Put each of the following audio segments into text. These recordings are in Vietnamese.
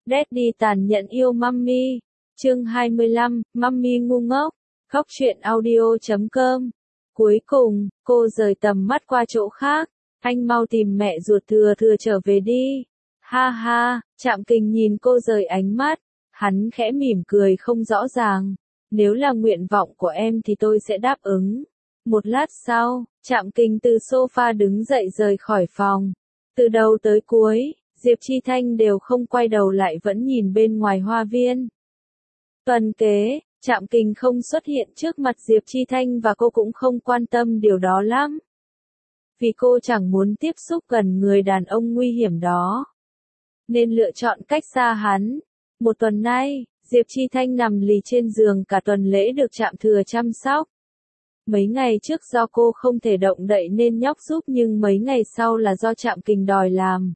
Daddy tàn nhẫn yêu Mummy. Chương 25, Mummy ngu ngốc. Khóc chuyện audio.com. Cuối cùng, cô rời tầm mắt qua chỗ khác. Anh mau tìm mẹ ruột Thừa Thừa trở về đi. Ha ha, Trạm Kình nhìn cô rời ánh mắt. Hắn khẽ mỉm cười không rõ ràng. Nếu là nguyện vọng của em thì tôi sẽ đáp ứng. Một lát sau, Trạm Kình từ sofa đứng dậy rời khỏi phòng. Từ đầu tới cuối, Diệp Chi Thanh đều không quay đầu lại vẫn nhìn bên ngoài hoa viên. Tuần kế, Trạm Kình không xuất hiện trước mặt Diệp Chi Thanh và cô cũng không quan tâm điều đó lắm. Vì cô chẳng muốn tiếp xúc gần người đàn ông nguy hiểm đó. Nên lựa chọn cách xa hắn. Một tuần nay, Diệp Chi Thanh nằm lì trên giường cả tuần lễ được Trạm Thừa chăm sóc. Mấy ngày trước do cô không thể động đậy nên nhóc giúp nhưng mấy ngày sau là do Trạm Kình đòi làm.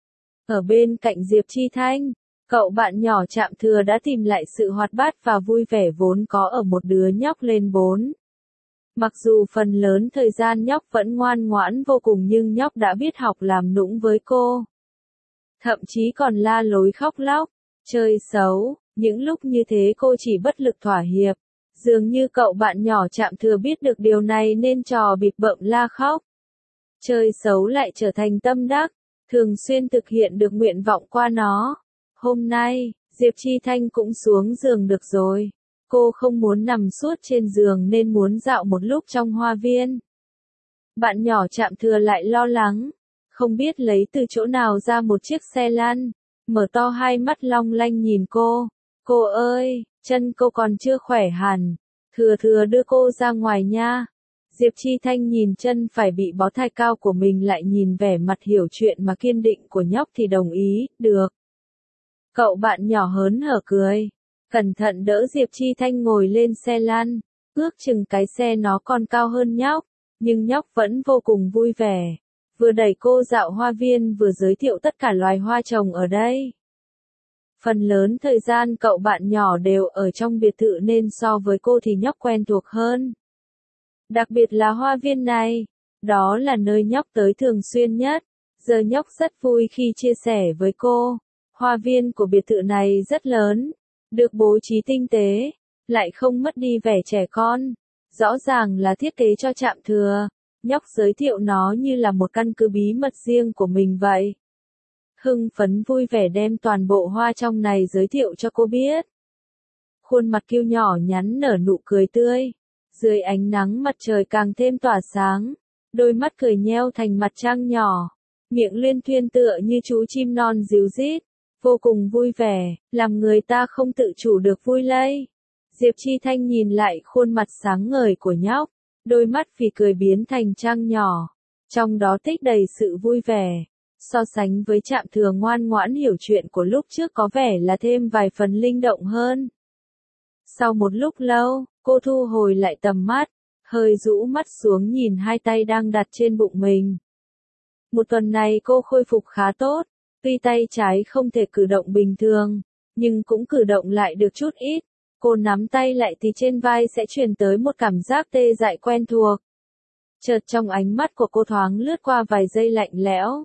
Ở bên cạnh Diệp Chi Thanh, cậu bạn nhỏ Trạm Thừa đã tìm lại sự hoạt bát và vui vẻ vốn có ở một đứa nhóc lên 4. Mặc dù phần lớn thời gian nhóc vẫn ngoan ngoãn vô cùng nhưng nhóc đã biết học làm nũng với cô. Thậm chí còn la lối khóc lóc, chơi xấu, những lúc như thế cô chỉ bất lực thỏa hiệp. Dường như cậu bạn nhỏ Trạm Thừa biết được điều này nên trò bịp bợm la khóc. Chơi xấu lại trở thành tâm đắc, thường xuyên thực hiện được nguyện vọng qua nó. Hôm nay, Diệp Chi Thanh cũng xuống giường được rồi. Cô không muốn nằm suốt trên giường nên muốn dạo một lúc trong hoa viên. Bạn nhỏ Trạm Thừa lại lo lắng, không biết lấy từ chỗ nào ra một chiếc xe lăn, mở to hai mắt long lanh nhìn cô. Cô ơi, chân cô còn chưa khỏe hẳn, Thừa Thừa đưa cô ra ngoài nha. Diệp Chi Thanh nhìn chân phải bị bó thai cao của mình lại nhìn vẻ mặt hiểu chuyện mà kiên định của nhóc thì đồng ý, được. Cậu bạn nhỏ hớn hở cười, cẩn thận đỡ Diệp Chi Thanh ngồi lên xe lăn, ước chừng cái xe nó còn cao hơn nhóc, nhưng nhóc vẫn vô cùng vui vẻ, vừa đẩy cô dạo hoa viên vừa giới thiệu tất cả loài hoa trồng ở đây. Phần lớn thời gian cậu bạn nhỏ đều ở trong biệt thự nên so với cô thì nhóc quen thuộc hơn. Đặc biệt là hoa viên này, đó là nơi nhóc tới thường xuyên nhất, giờ nhóc rất vui khi chia sẻ với cô. Hoa viên của biệt thự này rất lớn, được bố trí tinh tế, lại không mất đi vẻ trẻ con. Rõ ràng là thiết kế cho Trạm Thừa, nhóc giới thiệu nó như là một căn cứ bí mật riêng của mình vậy. Hưng phấn vui vẻ đem toàn bộ hoa trong này giới thiệu cho cô biết. Khuôn mặt kiêu nhỏ nhắn nở nụ cười tươi. Dưới ánh nắng mặt trời càng thêm tỏa sáng. Đôi mắt cười nheo thành mặt trăng nhỏ. Miệng liên thuyên tựa như chú chim non ríu rít. Vô cùng vui vẻ, làm người ta không tự chủ được vui lây. Diệp Chi Thanh nhìn lại khuôn mặt sáng ngời của nhóc. Đôi mắt vì cười biến thành trăng nhỏ. Trong đó tích đầy sự vui vẻ. So sánh với Trạm Thừa ngoan ngoãn hiểu chuyện của lúc trước có vẻ là thêm vài phần linh động hơn. Sau một lúc lâu, cô thu hồi lại tầm mắt, hơi rũ mắt xuống nhìn hai tay đang đặt trên bụng mình. Một tuần này cô khôi phục khá tốt, tuy tay trái không thể cử động bình thường, nhưng cũng cử động lại được chút ít. Cô nắm tay lại thì trên vai sẽ truyền tới một cảm giác tê dại quen thuộc. Chợt trong ánh mắt của cô thoáng lướt qua vài giây lạnh lẽo.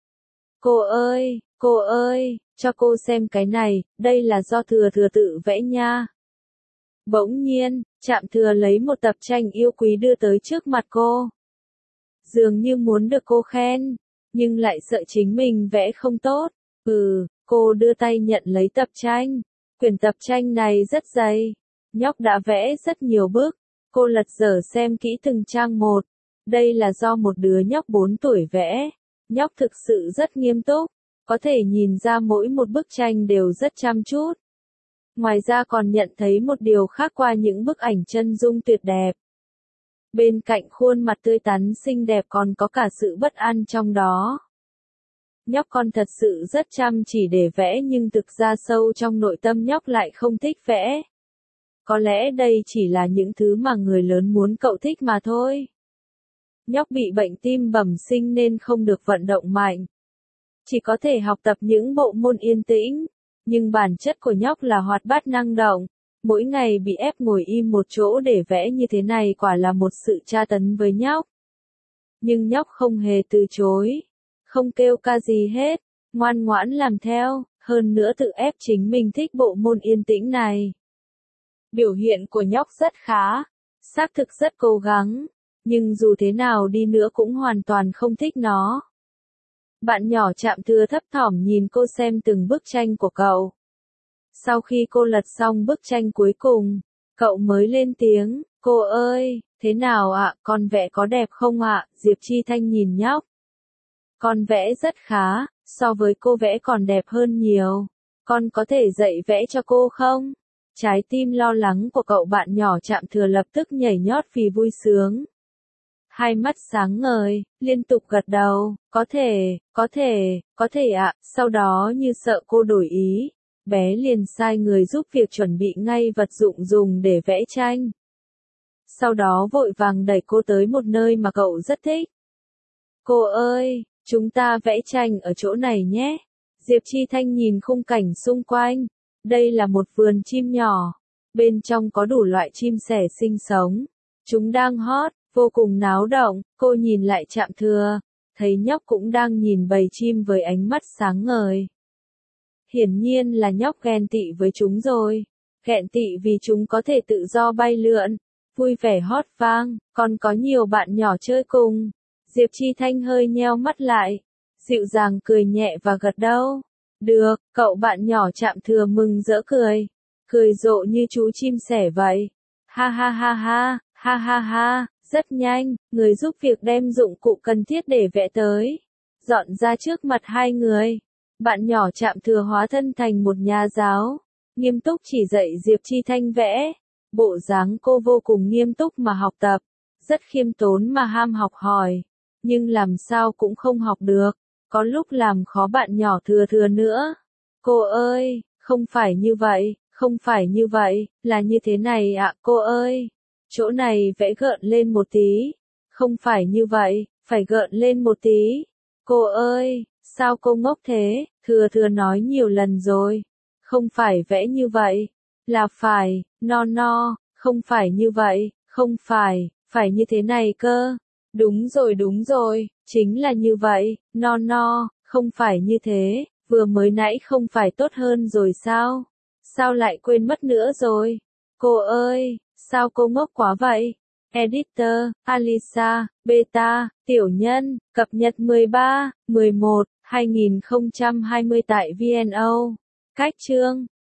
Cô ơi, cho cô xem cái này, đây là do Thừa Thừa tự vẽ nha. Bỗng nhiên, Trạm Thừa lấy một tập tranh yêu quý đưa tới trước mặt cô. Dường như muốn được cô khen, nhưng lại sợ chính mình vẽ không tốt. Cô đưa tay nhận lấy tập tranh. Quyển tập tranh này rất dày. Nhóc đã vẽ rất nhiều bức. Cô lật dở xem kỹ từng trang một. Đây là do một đứa nhóc 4 tuổi vẽ. Nhóc thực sự rất nghiêm túc, có thể nhìn ra mỗi một bức tranh đều rất chăm chút. Ngoài ra còn nhận thấy một điều khác qua những bức ảnh chân dung tuyệt đẹp. Bên cạnh khuôn mặt tươi tắn xinh đẹp còn có cả sự bất an trong đó. Nhóc con thật sự rất chăm chỉ để vẽ nhưng thực ra sâu trong nội tâm nhóc lại không thích vẽ. Có lẽ đây chỉ là những thứ mà người lớn muốn cậu thích mà thôi. Nhóc bị bệnh tim bẩm sinh nên không được vận động mạnh. Chỉ có thể học tập những bộ môn yên tĩnh. Nhưng bản chất của nhóc là hoạt bát năng động. Mỗi ngày bị ép ngồi im một chỗ để vẽ như thế này quả là một sự tra tấn với nhóc. Nhưng nhóc không hề từ chối. Không kêu ca gì hết. Ngoan ngoãn làm theo. hơn nữa tự ép chính mình thích bộ môn yên tĩnh này. Biểu hiện của nhóc rất khá, xác thực rất cố gắng, nhưng dù thế nào đi nữa cũng hoàn toàn không thích nó. Bạn nhỏ Trạm Thừa thấp thỏm nhìn cô xem từng bức tranh của cậu. Sau khi cô lật xong bức tranh cuối cùng, cậu mới lên tiếng, cô ơi, thế nào ạ, con vẽ có đẹp không ạ? Diệp Chi Thanh nhìn nhóc. Con vẽ rất khá, so với cô vẽ còn đẹp hơn nhiều. Con có thể dạy vẽ cho cô không? Trái tim lo lắng của cậu bạn nhỏ Trạm Thừa lập tức nhảy nhót vì vui sướng. Hai mắt sáng ngời, liên tục gật đầu, có thể ạ, sau đó như sợ cô đổi ý, bé liền sai người giúp việc chuẩn bị ngay vật dụng dùng để vẽ tranh. Sau đó vội vàng đẩy cô tới một nơi mà cậu rất thích. Cô ơi, chúng ta vẽ tranh ở chỗ này nhé. Diệp Chi Thanh nhìn khung cảnh xung quanh. Đây là một vườn chim nhỏ. Bên trong có đủ loại chim sẻ sinh sống. Chúng đang hót, vô cùng náo động. Cô nhìn lại Trạm Thừa, thấy nhóc cũng đang nhìn bầy chim với ánh mắt sáng ngời. Hiển nhiên là nhóc ghen tị với chúng rồi. Ghen tị vì chúng có thể tự do bay lượn, vui vẻ hót vang, còn có nhiều bạn nhỏ chơi cùng. Diệp Chi Thanh hơi nheo mắt lại, dịu dàng cười nhẹ và gật đầu. Được, cậu bạn nhỏ Trạm Thừa mừng rỡ cười, cười rộ như chú chim sẻ vậy. Ha ha ha ha, ha ha ha, rất nhanh, người giúp việc đem dụng cụ cần thiết để vẽ tới, dọn ra trước mặt hai người. Bạn nhỏ Trạm Thừa hóa thân thành một nhà giáo, nghiêm túc chỉ dạy Diệp Chi Thanh vẽ. Bộ dáng cô vô cùng nghiêm túc mà học tập, rất khiêm tốn mà ham học hỏi, nhưng làm sao cũng không học được, có lúc làm khó bạn nhỏ Thừa nữa. Cô ơi, không phải như vậy, không phải như vậy, là như thế này ạ, cô ơi. Chỗ này vẽ gợn lên một tí. Không phải như vậy, phải gợn lên một tí. Cô ơi, sao cô ngốc thế? Thừa nói nhiều lần rồi. Không phải vẽ như vậy. Là phải, không phải như vậy, không phải, phải như thế này cơ. Đúng rồi, chính là như vậy, không phải như thế, vừa mới nãy không phải tốt hơn rồi sao? Sao lại quên mất nữa rồi? Cô ơi, sao cô ngốc quá vậy? Editor, Alisa, Beta, Tiểu Nhân, cập nhật 13/11/2020 tại VNO. Cách chương